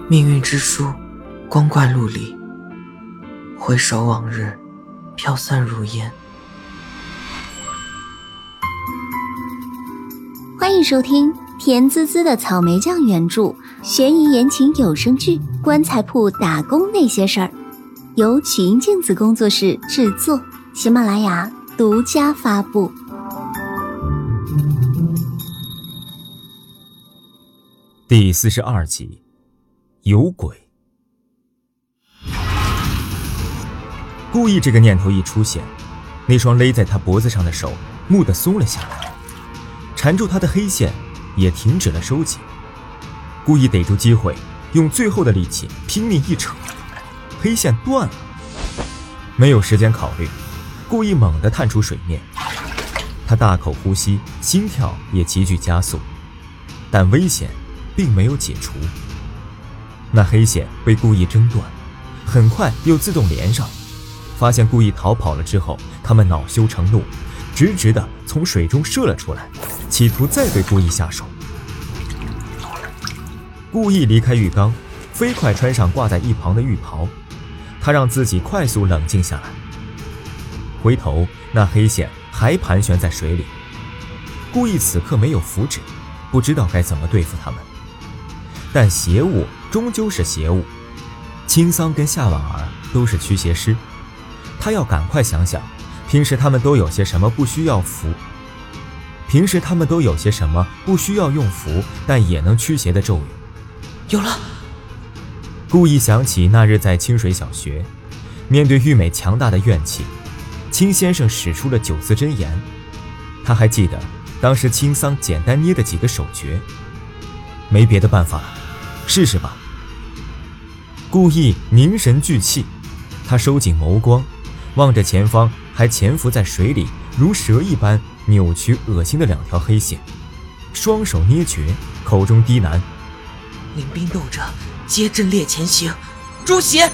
命运之书，光怪陆离。回首往日，飘散如烟。 欢迎收听甜滋滋的草莓酱原著悬疑言情有声剧《棺材铺打工那些事儿》，由曲音镜子工作室制作，喜马拉雅独家发布。 第42集，有鬼。故意这个念头一出现，那双勒在他脖子上的手蓦地松了下来，缠住他的黑线也停止了收紧。故意逮住机会，用最后的力气拼命一扯，黑线断了。没有时间考虑，故意猛地探出水面。他大口呼吸，心跳也急剧加速，但危险并没有解除。那黑线被故意挣断，很快又自动连上。发现故意逃跑了之后，他们恼羞成怒，直直地从水中射了出来，企图再对故意下手。故意离开浴缸，飞快穿上挂在一旁的浴袍，他让自己快速冷静下来。回头，那黑线还盘旋在水里。故意此刻没有符纸，不知道该怎么对付他们。但邪物终究是邪物，青桑跟夏婉儿都是驱邪师，他要赶快想想，平时他们都有些什么不需要用符但也能驱邪的咒语。 有了！ 故意想起那日在清水小学，面对玉美强大的怨气，青先生使出了9字真言。他还记得当时青桑简单捏的几个手诀。没别的办法了，试试吧。故意凝神聚气，他收紧眸光，望着前方还潜伏在水里如蛇一般扭曲恶心的2条黑线，双手捏诀，口中低喃： 领兵斗者，皆阵列前行，诛邪！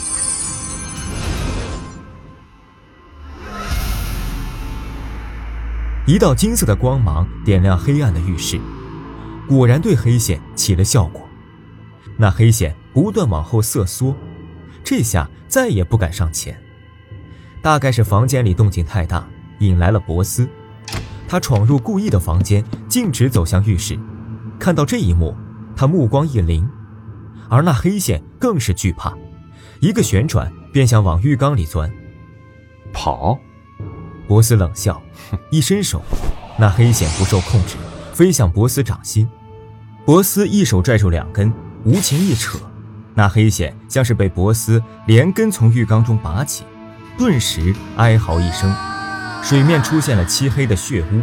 一道金色的光芒点亮黑暗的浴室，果然对黑线起了效果。那黑线不断往后瑟缩，这下再也不敢上前。大概是房间里动静太大，引来了博斯。他闯入故意的房间，径直走向浴室。看到这一幕，他目光一凌，而那黑线更是惧怕，一个旋转便想往浴缸里钻。 跑？ 博斯冷笑，一伸手，那黑线不受控制飞向博斯掌心。博斯一手拽住2根，无情一扯，那黑线像是被博斯连根从浴缸中拔起，顿时哀嚎一声，水面出现了漆黑的血污。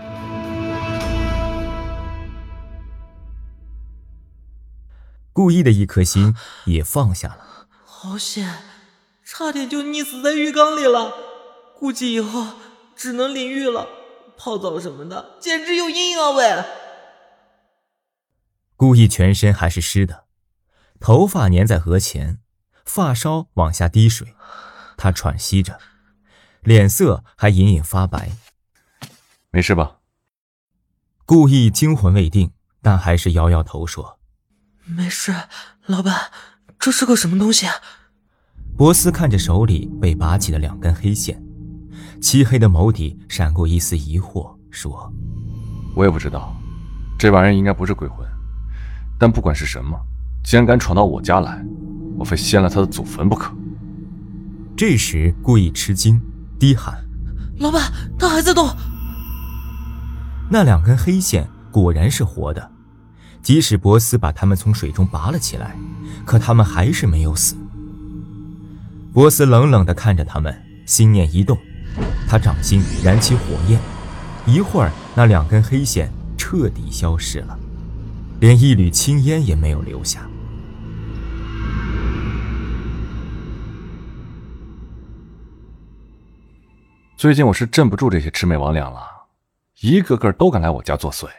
故意的一颗心也放下了。 好险，差点就溺死在浴缸里了，估计以后只能淋浴了，泡澡什么的简直有阴影啊喂！ 故意全身还是湿的，头发粘在额前，发梢往下滴水，他喘息着，脸色还隐隐发白。 没事吧？ 故意惊魂未定，但还是摇摇头说： 没事。老板，这是个什么东西啊？ 博斯看着手里被拔起的2根黑线，漆黑的眸底闪过一丝疑惑，说： 我也不知道，这玩意儿应该不是鬼魂，但不管是什么，既然敢闯到我家来，我非掀了他的祖坟不可。 这时故意吃惊，低喊： 老板，他还在动！ 那2根黑线果然是活的，即使博斯把他们从水中拔了起来，可他们还是没有死。博斯冷冷地看着他们，心念一动，他掌心燃起火焰，一会儿那2根黑线彻底消失了，连一缕青烟也没有留下。 最近我是镇不住这些魑魅魍魉了，一个个都敢来我家作祟。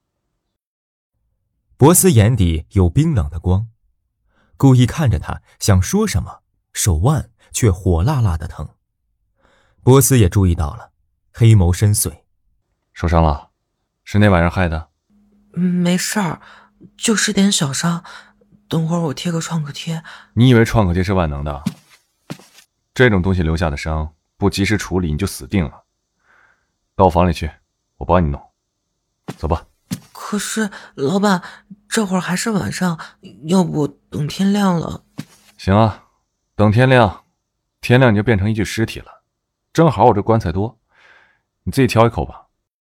博斯眼底有冰冷的光，故意看着他想说什么，手腕却火辣辣的疼。博斯也注意到了，黑眸深邃。 受伤了？是那玩意儿害的？ 没事儿，就是点小伤， 等会儿我贴个创可贴。 你以为创可贴是万能的？这种东西留下的伤，不及时处理你就死定了。到我房里去，我帮你弄。走吧。 可是老板，这会儿还是晚上，要不等天亮了？ 行啊，等天亮，天亮你就变成一具尸体了。正好我这棺材多，你自己挑一口吧。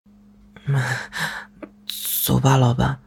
走吧，老板。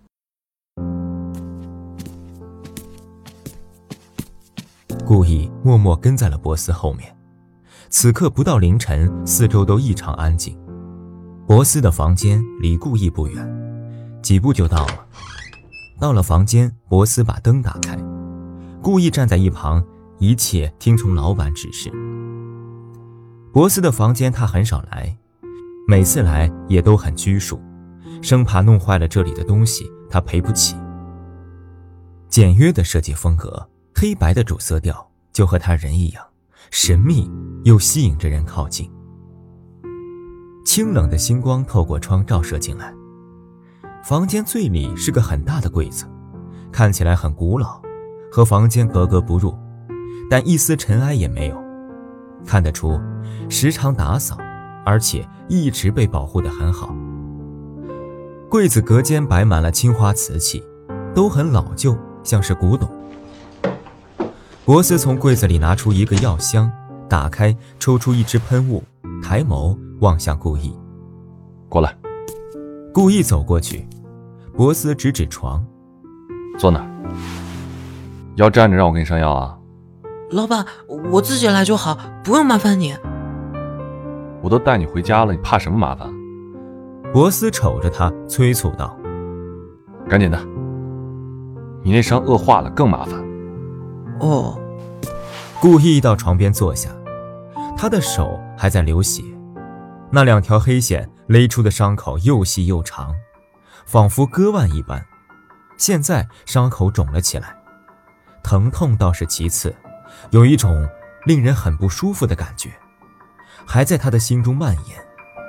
顾意默默跟在了博斯后面。此刻不到凌晨，四周都异常安静。博斯的房间离顾意不远，几步就到了。到了房间，博斯把灯打开，顾意站在一旁，一切听从老板指示。博斯的房间他很少来，每次来也都很拘束，生怕弄坏了这里的东西，他赔不起。简约的设计风格，黑白的主色调，就和他人一样神秘又吸引着人靠近。清冷的星光透过窗照射进来。房间最里是个很大的柜子，看起来很古老，和房间格格不入，但一丝尘埃也没有。看得出时常打扫，而且一直被保护得很好。柜子隔间摆满了青花瓷器，都很老旧，像是古董。博斯从柜子里拿出一个药箱，打开，抽出一支喷雾，抬眸望向顾意。 过来。 顾意走过去，博斯指指床。 坐哪儿？要站着让我给你上药啊？ 老板，我自己来就好，不用麻烦你。 我都带你回家了，你怕什么麻烦？ 博斯瞅着他，催促道： 赶紧的，你那伤恶化了更麻烦。 哦。 顾意到床边坐下，他的手还在流血，那两条黑线勒出的伤口又细又长，仿佛割腕一般。现在伤口肿了起来，疼痛倒是其次，有一种令人很不舒服的感觉，还在他的心中蔓延。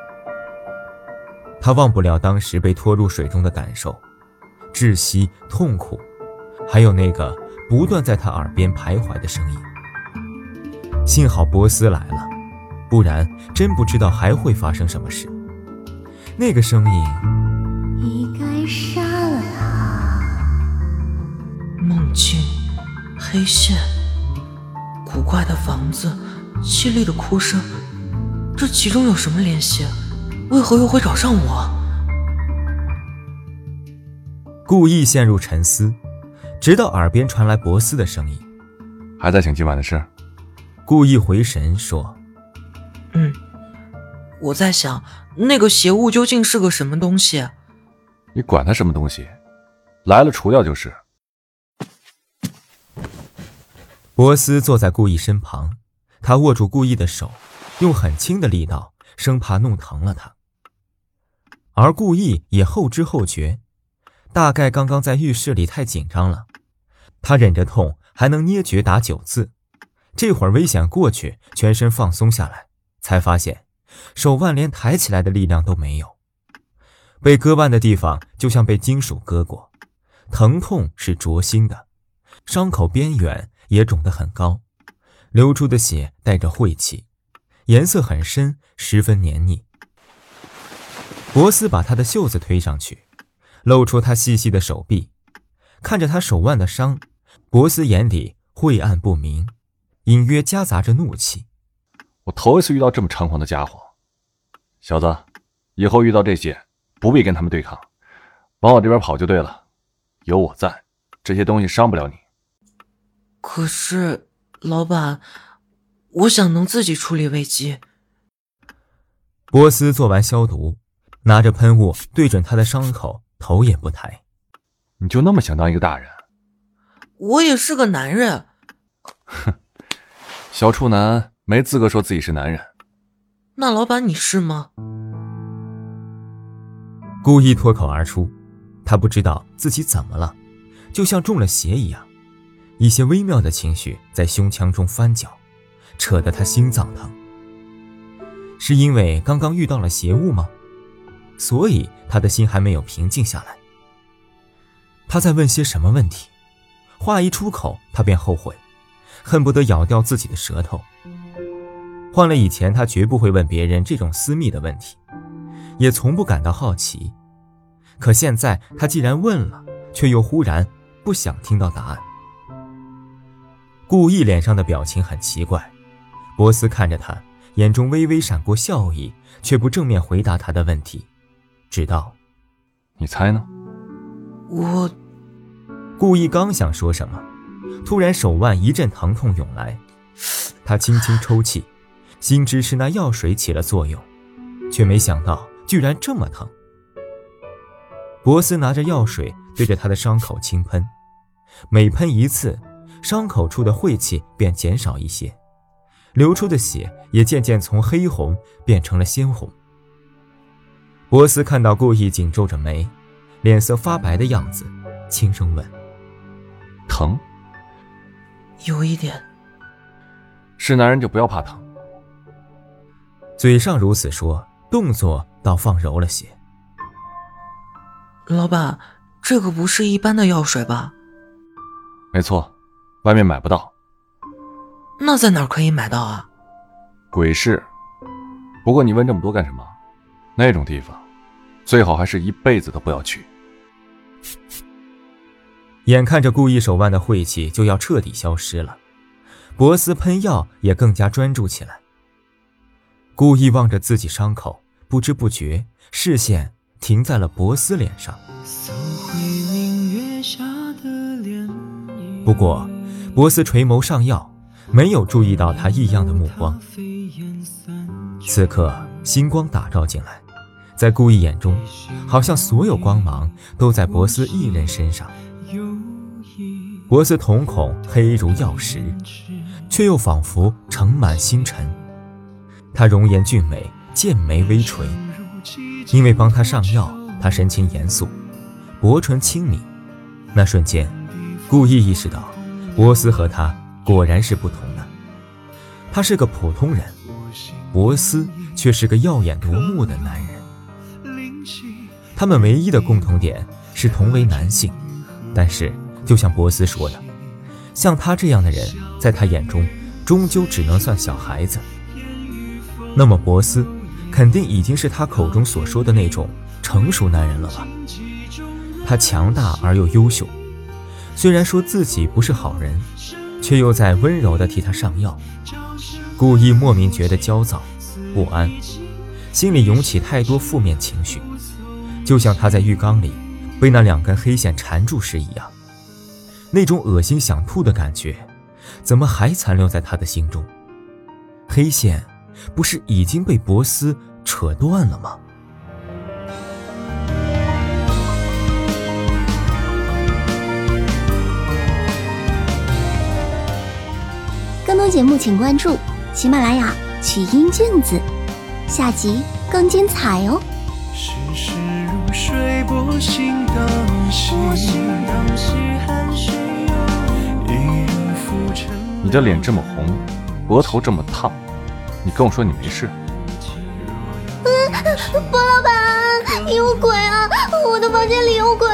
他忘不了当时被拖入水中的感受，窒息、痛苦，还有那个不断在他耳边徘徊的声音。幸好博斯来了，不然真不知道还会发生什么事。那个声音， 你该杀了他。 梦境，黑线，古怪的房子，凄厉的哭声，这其中有什么联系？为何又会找上我？ 顾意陷入沉思，直到耳边传来博斯的声音： 还在想今晚的事？ 顾意回神说： 我在想那个邪物究竟是个什么东西？ 你管它什么东西，来了除掉就是。 博斯坐在顾意身旁，他握住顾意的手，用很轻的力道，生怕弄疼了他。而顾意也后知后觉，大概刚刚在浴室里太紧张了，他忍着痛还能捏诀打9字，这会儿危险过去，全身放松下来，才发现手腕连抬起来的力量都没有。被割腕的地方就像被金属割过，疼痛是灼心的，伤口边缘也肿得很高，流出的血带着晦气，颜色很深，十分黏腻。博斯把他的袖子推上去，露出他细细的手臂，看着他手腕的伤，博斯眼里晦暗不明，隐约夹杂着怒气。 我头一次遇到这么猖狂的家伙。小子，以后遇到这些不必跟他们对抗，往我这边跑就对了，有我在，这些东西伤不了你。 可是老板，我想能自己处理危机。 波斯做完消毒，拿着喷雾对准他的伤口，头也不抬。 你就那么想当一个大人？ 我也是个男人。 哼，小处男没资格说自己是男人。 那老板你是吗？ 故意脱口而出，他不知道自己怎么了，就像中了邪一样，一些微妙的情绪在胸腔中翻搅，扯得他心脏疼。是因为刚刚遇到了邪物吗？所以他的心还没有平静下来。他在问些什么问题？ 话一出口，他便后悔，恨不得咬掉自己的舌头。换了以前，他绝不会问别人这种私密的问题，也从不感到好奇。可现在他既然问了，却又忽然不想听到答案。顾意脸上的表情很奇怪，博斯看着他，眼中微微闪过笑意，却不正面回答他的问题，只道： 你猜呢？ 我…… 顾意刚想说什么，突然手腕一阵疼痛涌来，他轻轻抽泣，心知是那药水起了作用，却没想到居然这么疼。博斯拿着药水对着他的伤口轻喷，每喷一次，伤口处的晦气便减少一些，流出的血也渐渐从黑红变成了鲜红。博斯看到顾意紧皱着眉，脸色发白的样子，轻声问： 疼？ 有一点。 是男人就不要怕疼。 嘴上如此说，动作倒放柔了些。 老板，这个不是一般的药水吧？ 没错，外面买不到。 那在哪儿可以买到啊？ 鬼市。不过你问这么多干什么？那种地方最好还是一辈子都不要去。 眼看着顾意手腕的晦气就要彻底消失了，博斯喷药也更加专注起来。顾意望着自己伤口，不知不觉视线停在了博斯脸上。不过博斯垂眸上药，没有注意到他异样的目光。此刻星光打照进来，在顾意眼中，好像所有光芒都在博斯一人身上。博斯瞳孔黑如曜石，却又仿佛盛满星辰。他容颜俊美，剑眉微垂，因为帮他上药，他神情严肃，薄唇轻抿。那瞬间，顾意意识到博斯和他果然是不同的。他是个普通人，博斯却是个耀眼夺目的男人。他们唯一的共同点是同为男性，但是就像博斯说的，像他这样的人在他眼中终究只能算小孩子。那么博斯肯定已经是他口中所说的那种成熟男人了吧？他强大而又优秀，虽然说自己不是好人，却又在温柔地替他上药。顾意莫名觉得焦躁不安，心里涌起太多负面情绪，就像他在浴缸里被那2根黑线缠住时一样。那种恶心想吐的感觉怎么还残留在他的心中？黑线不是已经被博斯扯断了吗？ 更多节目请关注喜马拉雅曲音镜子，下集更精彩哦。 世事如水，波心荡兮，寒水一如浮沉。 你的脸这么红，额头这么烫，你跟我说你没事？ 博老板，有鬼啊！我的房间里有鬼！